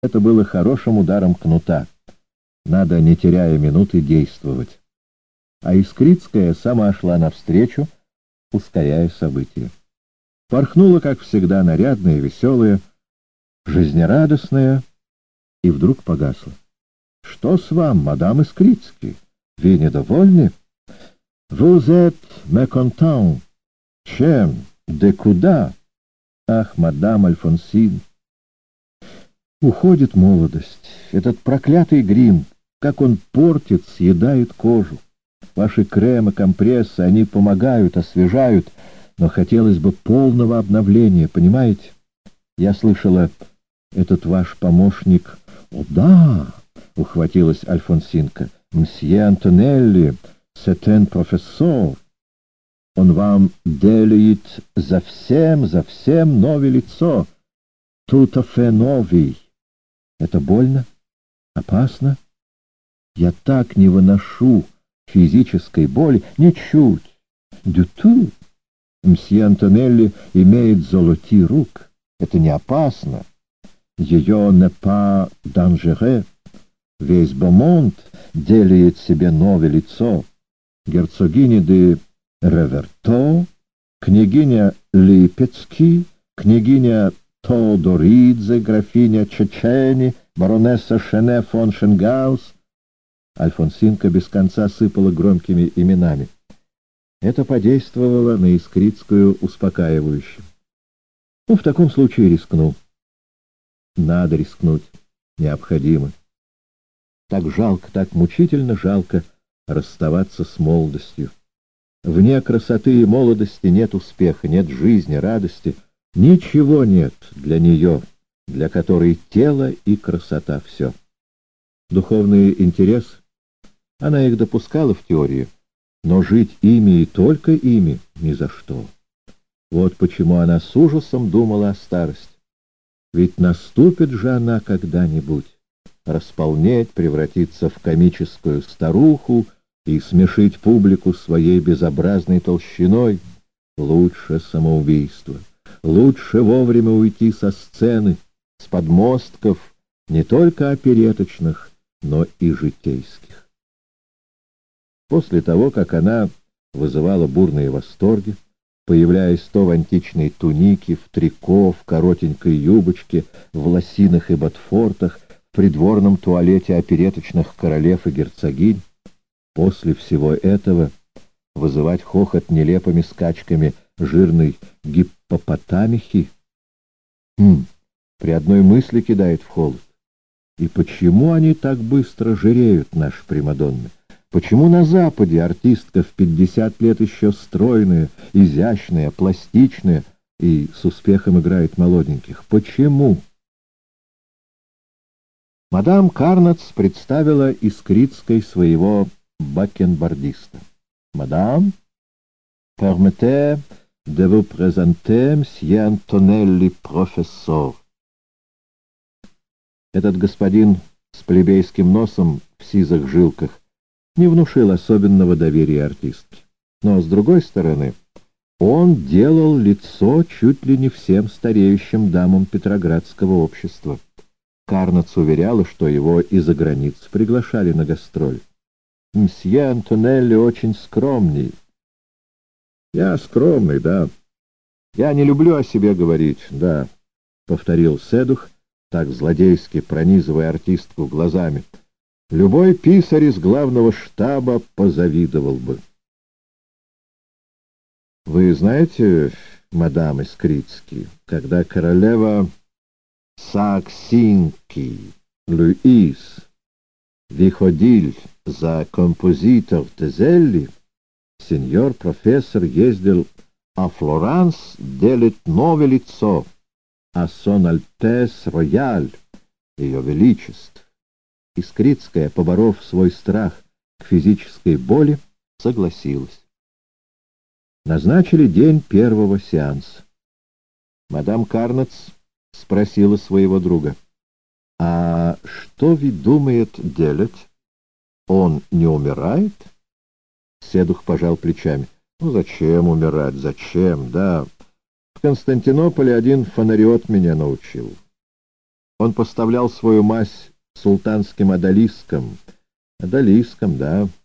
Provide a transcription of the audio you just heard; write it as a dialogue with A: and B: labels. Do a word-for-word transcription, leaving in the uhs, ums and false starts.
A: Это было хорошим ударом кнута. Надо, не теряя минуты, действовать. А Искрицкая сама шла навстречу, ускоряя события. Порхнула, как всегда, нарядная, веселая, жизнерадостная, и вдруг погасла. — Что с вам, мадам Искрицкий? Вы недовольны? — Vous êtes mécontent. Чем? De куда? Ах, мадам Альфонсин! Уходит молодость. Этот проклятый грим, как он портит, съедает кожу. Ваши кремы, компрессы, они помогают, освежают, но хотелось бы полного обновления, понимаете? Я слышала, этот ваш помощник... — О, да! — ухватилась Альфонсинка. — Мсье Антонелли, c'est un профессор. Он вам делает совсем, совсем новое лицо. Tout à fait новый. Это больно? Опасно? Я так не выношу физической боли. Ничуть. Du tout. Мсье Антонелли имеет золоти рук. Это не опасно. Ее не pas dangereux. Весь Бомонт делает себе новое лицо. Герцогиня де Реверто, княгиня Липецки, княгиня Тодоридзе, графиня Чечени, баронесса Шене фон Шенгаус. Альфонсинка без конца сыпала громкими именами. Это подействовало на Искрицкую успокаивающе. Ну, в таком случае рискну. Надо рискнуть. Необходимо. Так жалко, так мучительно жалко расставаться с молодостью. Вне красоты и молодости нет успеха, нет жизни, радости. Ничего нет для нее, для которой тело и красота — все. Духовный интерес, она их допускала в теории, но жить ими и только ими ни за что. Вот почему она с ужасом думала о старости. Ведь наступит же она когда-нибудь. Располнеть, превратиться в комическую старуху и смешить публику своей безобразной толщиной. Лучше самоубийство. Лучше вовремя уйти со сцены, с подмостков, не только опереточных, но и житейских. После того, как она вызывала бурные восторги, появляясь то в античной тунике, в трико, в коротенькой юбочке, в лосинах и ботфортах, в придворном туалете опереточных королев и герцогинь, после всего этого вызывать хохот нелепыми скачками жирной гиппопотамихи, хм, при одной мысли кидает в холод. И почему они так быстро жиреют, наши примадонны? Почему на Западе артистка в пятьдесят лет еще стройная, изящная, пластичная и с успехом играет молоденьких? Почему? Мадам Карнац представила Искрицкой своего бакенбардиста. «Мадам, permettez de vous présenter Мсье Антонелли, профессор». Этот господин с плебейским носом в сизых жилках не внушил особенного доверия артистке. Но, с другой стороны, он делал лицо чуть ли не всем стареющим дамам петроградского общества. Карнац уверяла, что его из-за границ приглашали на гастроль. «Мсье Антонелли очень скромный». «Я скромный, да. Я не люблю о себе говорить, да», — повторил Седух, так злодейски пронизывая артистку глазами. «Любой писарь из главного штаба позавидовал бы». «Вы знаете, мадам Искрицкий, когда королева Саксинки, Луис, выходил за композитор Тезелли, сеньор профессор ездил а Флоранс делать новое лицо, а сон Альтес Рояль, ее величество». Искрицкая, поборов свой страх к физической боли, согласилась. Назначили день первого сеанса. Мадам Карнац спросила своего друга: «А что вы думает делать? Он не умирает?» Седух пожал плечами. «Ну зачем умирать? Зачем? Да. В Константинополе один фонариот меня научил. Он поставлял свою мазь султанским одолискам. Одолискам, да.